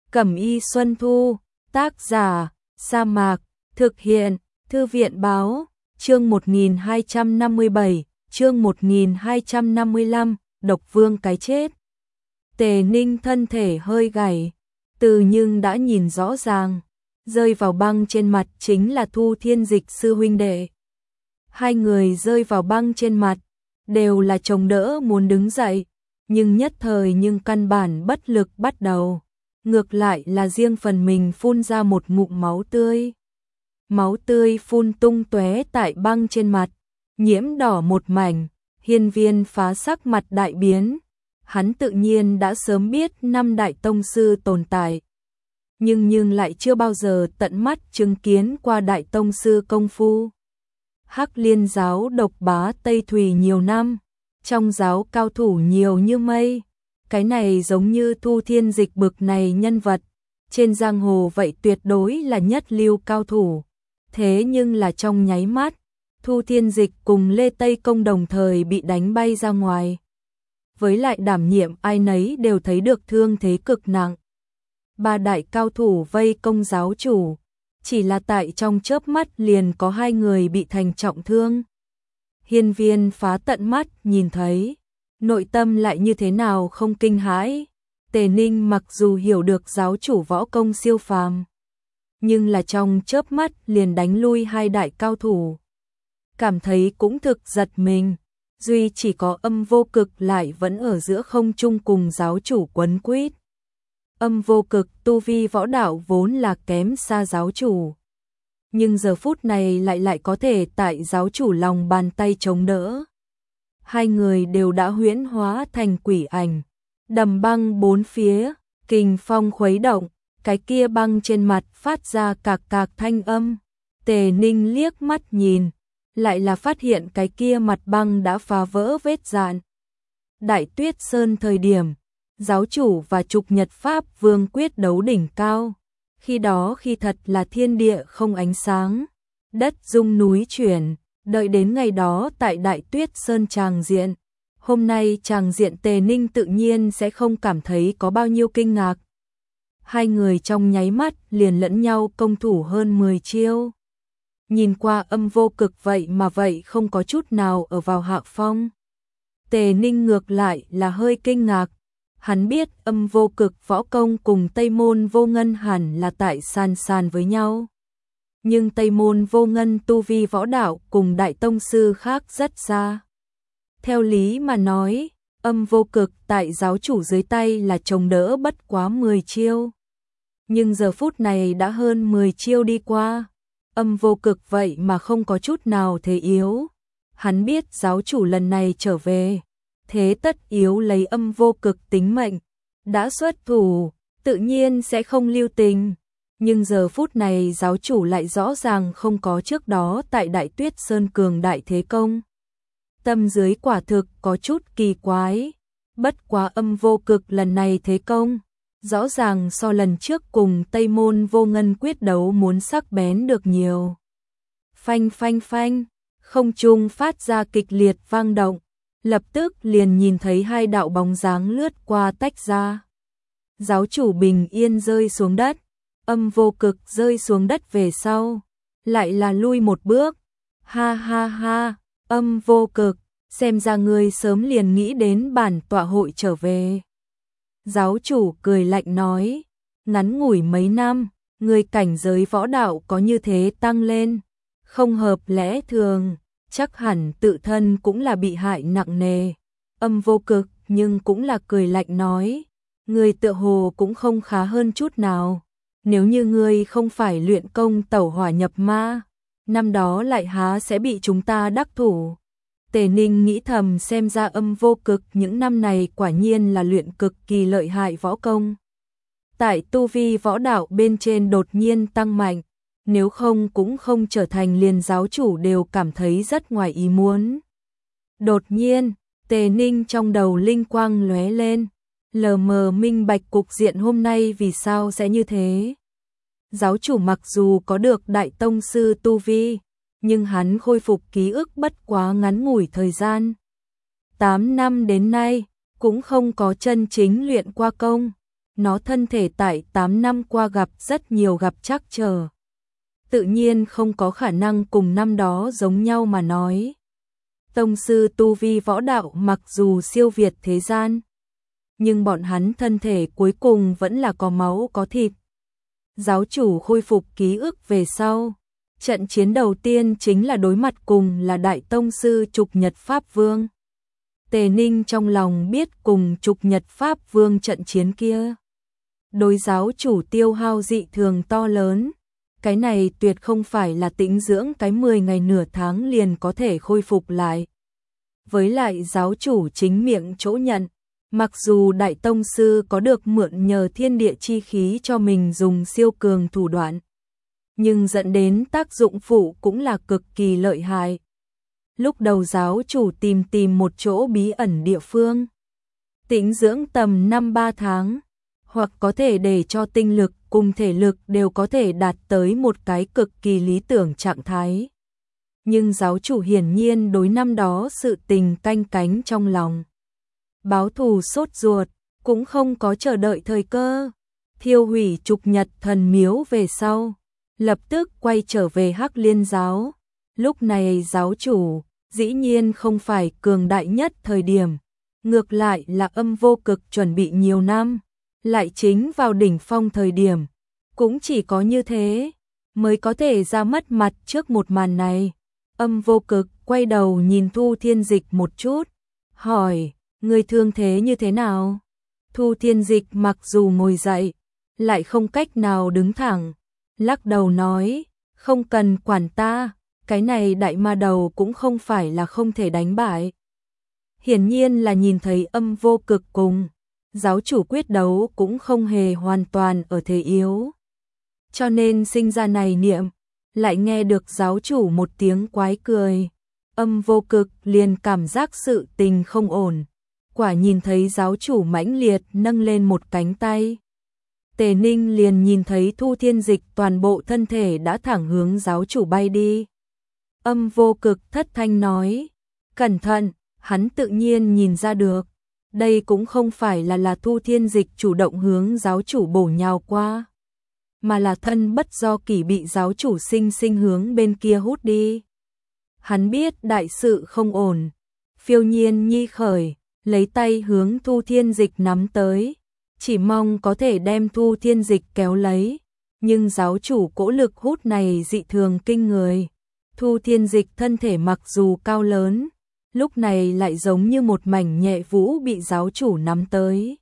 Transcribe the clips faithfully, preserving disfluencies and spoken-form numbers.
Cẩm y Xuân Thu, tác giả, Sa Mạc, thực hiện, Thư viện báo, chương một nghìn hai trăm năm mươi bảy, chương một nghìn hai trăm năm mươi lăm, Độc Vương cái chết. Tề Ninh thân thể hơi gầy, từ nhưng đã nhìn rõ ràng, rơi vào băng trên mặt chính là Thu Thiên Dịch sư huynh đệ. Hai người rơi vào băng trên mặt, đều là chống đỡ muốn đứng dậy, nhưng nhất thời nhưng căn bản bất lực bắt đầu. Ngược lại là riêng phần mình phun ra một ngụm máu tươi. Máu tươi phun tung tóe tại băng trên mặt, nhiễm đỏ một mảnh, Hiên Viên Phá sắc mặt đại biến. Hắn tự nhiên đã sớm biết năm đại tông sư tồn tại, nhưng nhưng lại chưa bao giờ tận mắt chứng kiến qua đại tông sư công phu. Hắc Liên giáo độc bá Tây Thùy nhiều năm, trong giáo cao thủ nhiều như mây. Cái này giống như Thu Thiên Dịch bực này nhân vật, trên giang hồ vậy tuyệt đối là nhất lưu cao thủ. Thế nhưng là trong nháy mắt, Thu Thiên Dịch cùng Lê Tây Công đồng thời bị đánh bay ra ngoài. Với lại đảm nhiệm ai nấy đều thấy được thương thế cực nặng. Ba đại cao thủ vây công giáo chủ, chỉ là tại trong chớp mắt liền có hai người bị thành trọng thương. Hiên Viên Phá tận mắt nhìn thấy, nội tâm lại như thế nào không kinh hãi. Tề Ninh mặc dù hiểu được giáo chủ võ công siêu phàm, nhưng là trong chớp mắt liền đánh lui hai đại cao thủ. Cảm thấy cũng thực giật mình, duy chỉ có Âm Vô Cực lại vẫn ở giữa không trung cùng giáo chủ quấn quýt. Âm Vô Cực tu vi võ đạo vốn là kém xa giáo chủ, nhưng giờ phút này lại lại có thể tại giáo chủ lòng bàn tay chống đỡ. Hai người đều đã huyễn hóa thành quỷ ảnh, đầm băng bốn phía, kình phong khuấy động, cái kia băng trên mặt phát ra cạc cạc thanh âm. Tề Ninh liếc mắt nhìn, lại là phát hiện cái kia mặt băng đã phá vỡ vết dạn. Đại Tuyết Sơn thời điểm, giáo chủ và Trục Nhật Pháp Vương quyết đấu đỉnh cao. Khi đó khi thật là thiên địa không ánh sáng, đất rung núi chuyển, đợi đến ngày đó tại Đại Tuyết Sơn tràng diện. Hôm nay tràng diện Tề Ninh tự nhiên sẽ không cảm thấy có bao nhiêu kinh ngạc. Hai người trong nháy mắt liền lẫn nhau công thủ hơn mười chiêu. Nhìn qua Âm Vô Cực vậy mà vậy không có chút nào ở vào hạ phong. Tề Ninh ngược lại là hơi kinh ngạc. Hắn biết Âm Vô Cực võ công cùng Tây Môn Vô Ngân hẳn là tại sàn sàn với nhau. Nhưng Tây Môn Vô Ngân tu vi võ đạo cùng đại tông sư khác rất xa. Theo lý mà nói, Âm Vô Cực tại giáo chủ dưới tay là chống đỡ bất quá mười chiêu. Nhưng giờ phút này đã hơn mười chiêu đi qua, Âm Vô Cực vậy mà không có chút nào thế yếu. Hắn biết giáo chủ lần này trở về, thế tất yếu lấy Âm Vô Cực tính mệnh, đã xuất thủ, tự nhiên sẽ không lưu tình. Nhưng giờ phút này giáo chủ lại rõ ràng không có trước đó tại Đại Tuyết Sơn cường đại thế công. Tâm dưới quả thực có chút kỳ quái, bất quá Âm Vô Cực lần này thế công, rõ ràng so lần trước cùng Tây Môn Vô Ngân quyết đấu muốn sắc bén được nhiều. Phanh phanh phanh, không trung phát ra kịch liệt vang động, lập tức liền nhìn thấy hai đạo bóng dáng lướt qua tách ra. Giáo chủ bình yên rơi xuống đất, Âm Vô Cực rơi xuống đất về sau, lại là lui một bước. Ha ha ha, Âm Vô Cực, xem ra ngươi sớm liền nghĩ đến bản tọa hội trở về. Giáo chủ cười lạnh nói, ngắn ngủi mấy năm, người cảnh giới võ đạo có như thế tăng lên, không hợp lẽ thường, chắc hẳn tự thân cũng là bị hại nặng nề. Âm Vô Cực nhưng cũng là cười lạnh nói, người tựa hồ cũng không khá hơn chút nào. Nếu như ngươi không phải luyện công tẩu hỏa nhập ma, năm đó lại há sẽ bị chúng ta đắc thủ. Tề Ninh nghĩ thầm, xem ra Âm Vô Cực những năm này quả nhiên là luyện cực kỳ lợi hại võ công. Tại tu vi võ đạo bên trên đột nhiên tăng mạnh, nếu không cũng không trở thành liền giáo chủ đều cảm thấy rất ngoài ý muốn. Đột nhiên, Tề Ninh trong đầu linh quang lóe lên, lờ mờ minh bạch cục diện hôm nay vì sao sẽ như thế. Giáo chủ mặc dù có được đại tông sư tu vi, nhưng hắn khôi phục ký ức bất quá ngắn ngủi thời gian. tám năm đến nay, cũng không có chân chính luyện qua công. nó thân thể tại tám năm qua gặp rất nhiều gặp trắc trở. Tự nhiên không có khả năng cùng năm đó giống nhau mà nói. Tông sư tu vi võ đạo mặc dù siêu việt thế gian, nhưng bọn hắn thân thể cuối cùng vẫn là có máu có thịt. Giáo chủ khôi phục ký ức về sau. Trận chiến đầu tiên chính là đối mặt cùng là Đại Tông sư Trục Nhật Pháp Vương. Tề Ninh trong lòng biết cùng Trục Nhật Pháp Vương trận chiến kia. Đối giáo chủ tiêu hao dị thường to lớn. Cái này tuyệt không phải là tĩnh dưỡng cái mười ngày nửa tháng liền có thể khôi phục lại. Với lại giáo chủ chính miệng chỗ nhận. Mặc dù Đại Tông sư có được mượn nhờ thiên địa chi khí cho mình dùng siêu cường thủ đoạn, nhưng dẫn đến tác dụng phụ cũng là cực kỳ lợi hại. Lúc đầu giáo chủ tìm tìm một chỗ bí ẩn địa phương, tĩnh dưỡng tầm năm ba tháng, hoặc có thể để cho tinh lực cùng thể lực đều có thể đạt tới một cái cực kỳ lý tưởng trạng thái. Nhưng giáo chủ hiển nhiên đối năm đó sự tình canh cánh trong lòng. Báo thù sốt ruột, cũng không có chờ đợi thời cơ. Thiêu hủy Trục Nhật thần miếu về sau, lập tức quay trở về Hắc Liên giáo. Lúc này giáo chủ, dĩ nhiên không phải cường đại nhất thời điểm, ngược lại là Âm Vô Cực chuẩn bị nhiều năm, lại chính vào đỉnh phong thời điểm. Cũng chỉ có như thế, mới có thể ra mất mặt trước một màn này. Âm Vô Cực quay đầu nhìn Thu Thiên Dịch một chút, hỏi, người thương thế như thế nào? Thu Thiên Dịch mặc dù ngồi dậy, lại không cách nào đứng thẳng, lắc đầu nói, không cần quản ta, cái này đại ma đầu cũng không phải là không thể đánh bại. Hiển nhiên là nhìn thấy Âm Vô Cực cùng giáo chủ quyết đấu cũng không hề hoàn toàn ở thế yếu. Cho nên sinh ra này niệm, lại nghe được giáo chủ một tiếng quái cười. Âm Vô Cực liền cảm giác sự tình không ổn. Quả nhìn thấy giáo chủ mãnh liệt nâng lên một cánh tay. Tề Ninh liền nhìn thấy Thu Thiên Dịch toàn bộ thân thể đã thẳng hướng giáo chủ bay đi. Âm Vô Cực thất thanh nói, cẩn thận, hắn tự nhiên nhìn ra được. Đây cũng không phải là là Thu Thiên Dịch chủ động hướng giáo chủ bổ nhào qua, mà là thân bất do kỷ bị giáo chủ sinh sinh hướng bên kia hút đi. Hắn biết đại sự không ổn, phiêu nhiên nhi khởi, lấy tay hướng Thu Thiên Dịch nắm tới, chỉ mong có thể đem Thu Thiên Dịch kéo lấy, nhưng giáo chủ cỗ lực hút này dị thường kinh người. Thu Thiên Dịch thân thể mặc dù cao lớn, lúc này lại giống như một mảnh nhẹ vũ bị giáo chủ nắm tới.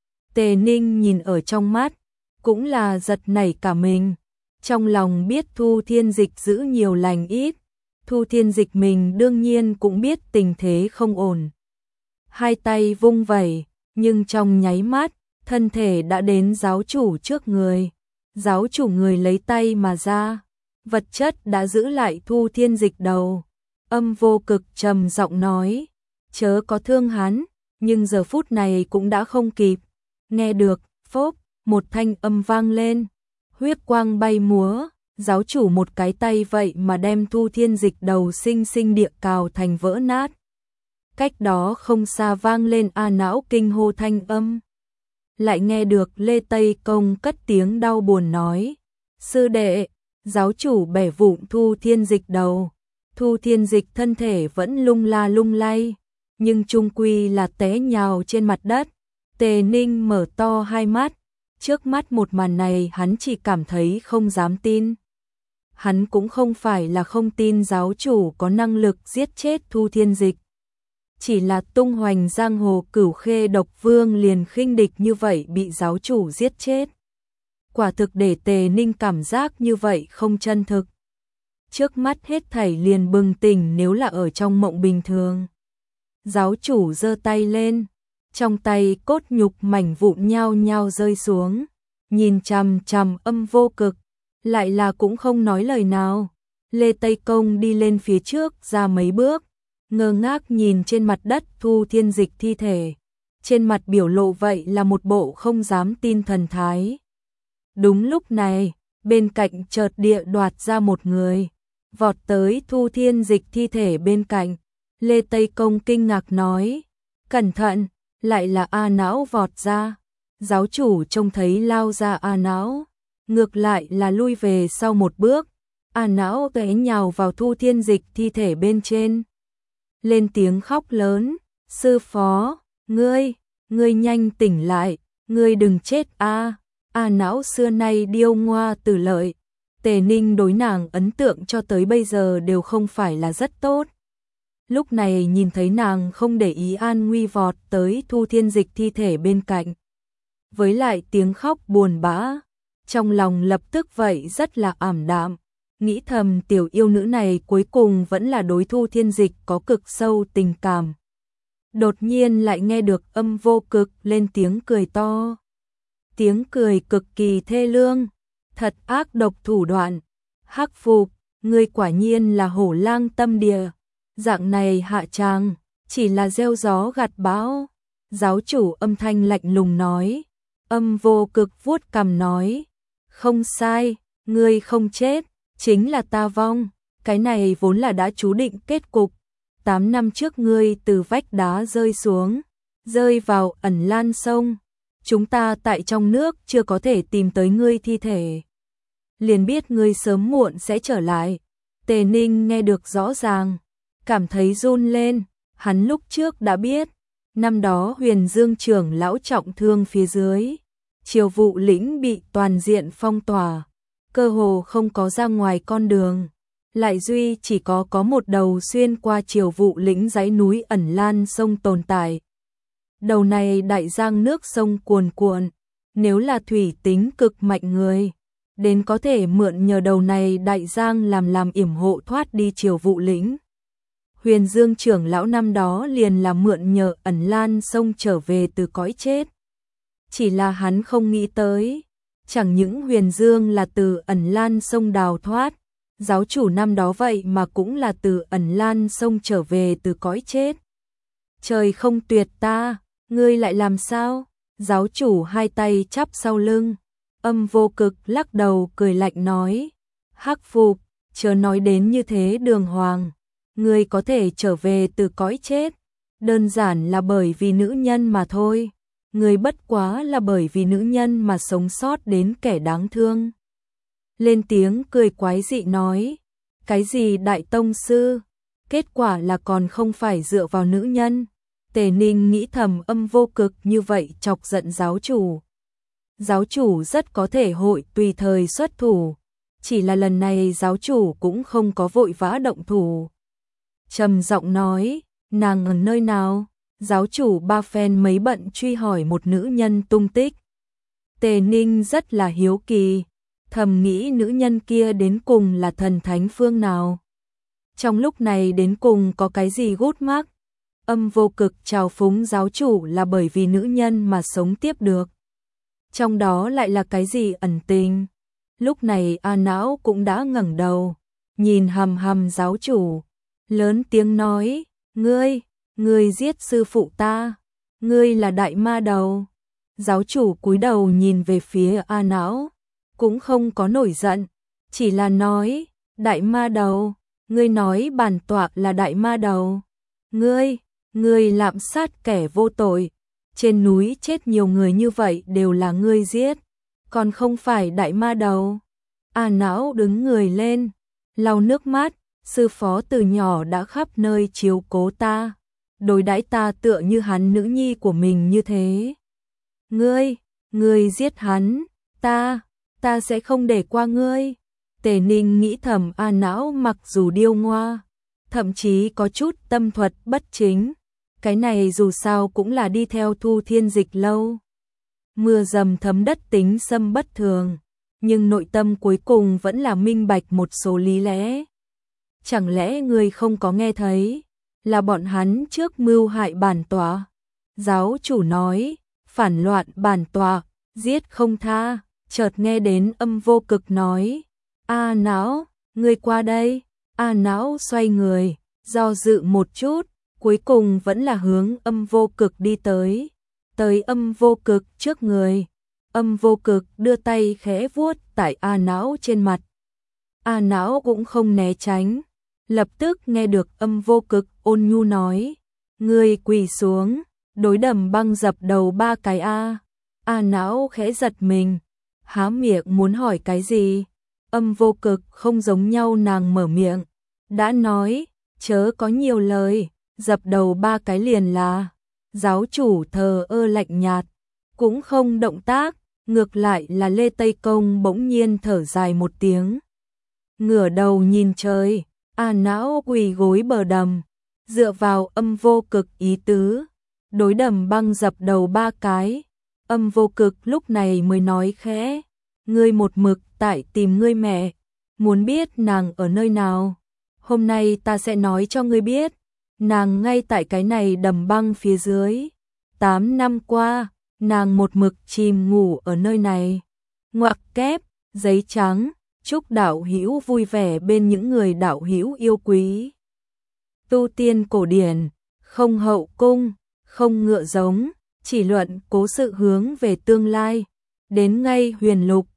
Tề Ninh nhìn ở trong mắt, cũng là giật nảy cả mình, trong lòng biết Thu Thiên Dịch giữ nhiều lành ít. Thu Thiên Dịch mình đương nhiên cũng biết tình thế không ổn. Hai tay vung vẩy, nhưng trong nháy mắt, thân thể đã đến giáo chủ trước người. Giáo chủ người lấy tay mà ra, vật chất đã giữ lại Thu Thiên Dịch đầu. Âm Vô Cực trầm giọng nói, chớ có thương hắn, nhưng giờ phút này cũng đã không kịp. Nghe được, phốp, một thanh âm vang lên, huyết quang bay múa. Giáo chủ một cái tay vậy mà đem Thu Thiên Dịch đầu sinh sinh địa cào thành vỡ nát. Cách đó không xa vang lên a não kinh hô thanh âm. Lại nghe được Lê Tây Công cất tiếng đau buồn nói, sư đệ, giáo chủ bẻ vụn Thu Thiên Dịch đầu. Thu Thiên Dịch thân thể vẫn lung la lung lay, nhưng chung quy là té nhào trên mặt đất. Tề Ninh mở to hai mắt, trước mắt một màn này hắn chỉ cảm thấy không dám tin. Hắn cũng không phải là không tin giáo chủ có năng lực giết chết Thu Thiên Dịch. Chỉ là tung hoành giang hồ Cửu Khê Độc Vương liền khinh địch như vậy bị giáo chủ giết chết. Quả thực để Tề Ninh cảm giác như vậy không chân thực. Trước mắt hết thảy liền bừng tỉnh nếu là ở trong mộng bình thường. Giáo chủ giơ tay lên, trong tay cốt nhục mảnh vụn nhao nhao rơi xuống, nhìn chằm chằm Âm Vô Cực, lại là cũng không nói lời nào. Lê Tây Công đi lên phía trước ra mấy bước, ngơ ngác nhìn trên mặt đất Thu Thiên Dịch thi thể, trên mặt biểu lộ vậy là một bộ không dám tin thần thái. Đúng lúc này, bên cạnh chợt địa đoạt ra một người, vọt tới Thu Thiên Dịch thi thể bên cạnh. Lê Tây Công kinh ngạc nói, cẩn thận, lại là A Não vọt ra. Giáo chủ trông thấy lao ra A Não, ngược lại là lui về sau một bước. A Não té nhào vào Thu Thiên Dịch thi thể bên trên, lên tiếng khóc lớn, sư phó, ngươi, ngươi nhanh tỉnh lại, ngươi đừng chết a. A Não xưa nay điêu ngoa từ lợi, Tề Ninh đối nàng ấn tượng cho tới bây giờ đều không phải là rất tốt. Lúc này nhìn thấy nàng không để ý an nguy vọt tới Thu Thiên Dịch thi thể bên cạnh, với lại tiếng khóc buồn bã, trong lòng lập tức vậy rất là ảm đạm, nghĩ thầm tiểu yêu nữ này cuối cùng vẫn là đối Thu Thiên Dịch có cực sâu tình cảm. Đột nhiên lại nghe được Âm Vô Cực lên tiếng cười to. Tiếng cười cực kỳ thê lương, thật ác độc thủ đoạn. Hắc Phục, ngươi quả nhiên là hổ lang tâm địa. Dạng này hạ tràng, chỉ là gieo gió gặt bão. Giáo chủ âm thanh lạnh lùng nói. Âm Vô Cực vuốt cằm nói. Không sai, ngươi không chết, chính là ta vong. Cái này vốn là đã chú định kết cục. Tám năm trước ngươi từ vách đá rơi xuống, rơi vào ẩn lan sông. Chúng ta tại trong nước chưa có thể tìm tới ngươi thi thể, liền biết ngươi sớm muộn sẽ trở lại. Tề Ninh nghe được rõ ràng, cảm thấy run lên, hắn lúc trước đã biết, năm đó Huyền Dương trưởng lão trọng thương phía dưới, Triều Vụ lĩnh bị toàn diện phong tỏa, cơ hồ không có ra ngoài con đường, lại duy chỉ có có một đầu xuyên qua Triều Vụ lĩnh dãy núi ẩn lan sông tồn tại. Đầu này đại giang nước sông cuồn cuộn, nếu là thủy tính cực mạnh người, đến có thể mượn nhờ đầu này đại giang làm làm yểm hộ thoát đi Triều Vụ lĩnh. Huyền Dương trưởng lão năm đó liền là mượn nhờ ẩn lan sông trở về từ cõi chết. Chỉ là hắn không nghĩ tới, chẳng những Huyền Dương là từ ẩn lan sông đào thoát, giáo chủ năm đó vậy mà cũng là từ ẩn lan sông trở về từ cõi chết. Trời không tuyệt ta, ngươi lại làm sao? Giáo chủ hai tay chắp sau lưng, Âm Vô Cực lắc đầu cười lạnh nói. Hắc Phục, chớ nói đến như thế đường hoàng, ngươi có thể trở về từ cõi chết, đơn giản là bởi vì nữ nhân mà thôi. Ngươi bất quá là bởi vì nữ nhân mà sống sót đến kẻ đáng thương. Lên tiếng cười quái dị nói, cái gì đại tông sư, kết quả là còn không phải dựa vào nữ nhân. Tề Ninh nghĩ thầm Âm Vô Cực như vậy chọc giận giáo chủ. Giáo chủ rất có thể hội tùy thời xuất thủ, chỉ là lần này giáo chủ cũng không có vội vã động thủ. Trầm giọng nói, nàng ở nơi nào? Giáo chủ ba phen mấy bận truy hỏi một nữ nhân tung tích. Tề Ninh rất là hiếu kỳ, thầm nghĩ nữ nhân kia đến cùng là thần thánh phương nào. Trong lúc này đến cùng có cái gì gút mắc. Âm Vô Cực trào phúng giáo chủ là bởi vì nữ nhân mà sống tiếp được. Trong đó lại là cái gì ẩn tình. Lúc này A Não cũng đã ngẩng đầu, nhìn hầm hầm giáo chủ, lớn tiếng nói, ngươi, ngươi giết sư phụ ta, ngươi là đại ma đầu. Giáo chủ cúi đầu nhìn về phía A Não, cũng không có nổi giận, chỉ là nói, đại ma đầu, ngươi nói bản tọa là đại ma đầu. Ngươi, ngươi lạm sát kẻ vô tội, trên núi chết nhiều người như vậy đều là ngươi giết, còn không phải đại ma đầu. A Não đứng người lên, lau nước mắt, sư phó từ nhỏ đã khắp nơi chiếu cố ta, đối đãi ta tựa như hắn nữ nhi của mình như thế. Ngươi, ngươi giết hắn, ta, ta sẽ không để qua ngươi. Tề Ninh nghĩ thầm A Não mặc dù điêu ngoa, thậm chí có chút tâm thuật bất chính, cái này dù sao cũng là đi theo Thu Thiên Dịch lâu. Mưa dầm thấm đất tính xâm bất thường, nhưng nội tâm cuối cùng vẫn là minh bạch một số lý lẽ. Chẳng lẽ người không có nghe thấy, là bọn hắn trước mưu hại bản tọa? Giáo chủ nói, phản loạn bản tọa, giết không tha. Chợt nghe đến Âm Vô Cực nói, A Não, ngươi qua đây. A Não xoay người, do dự một chút, cuối cùng vẫn là hướng Âm Vô Cực đi tới. Tới Âm Vô Cực trước người, Âm Vô Cực đưa tay khẽ vuốt tại A Não trên mặt. A Não cũng không né tránh, lập tức nghe được Âm Vô Cực ôn nhu nói, ngươi quỳ xuống, đối Đầm Băng dập đầu ba cái a. A Não khẽ giật mình, há miệng muốn hỏi cái gì. Âm Vô Cực không giống nhau, nàng mở miệng, đã nói, chớ có nhiều lời, dập đầu ba cái liền là. Giáo chủ thờ ơ lạnh nhạt, cũng không động tác, ngược lại là Lê Tây Công bỗng nhiên thở dài một tiếng. Ngửa đầu nhìn trời, A Não quỳ gối bờ đầm, dựa vào Âm Vô Cực ý tứ, đối Đầm Băng dập đầu ba cái. Âm Vô Cực lúc này mới nói khẽ, ngươi một mực tại tìm ngươi mẹ, muốn biết nàng ở nơi nào. Hôm nay ta sẽ nói cho ngươi biết, nàng ngay tại cái này Đầm Băng phía dưới. Tám năm qua, nàng một mực chìm ngủ ở nơi này. Ngoặc kép, giấy trắng, chúc đạo hữu vui vẻ bên những người đạo hữu yêu quý. Tu tiên cổ điển, không hậu cung, không ngựa giống, chỉ luận cố sự hướng về tương lai. Đến ngay huyền lục,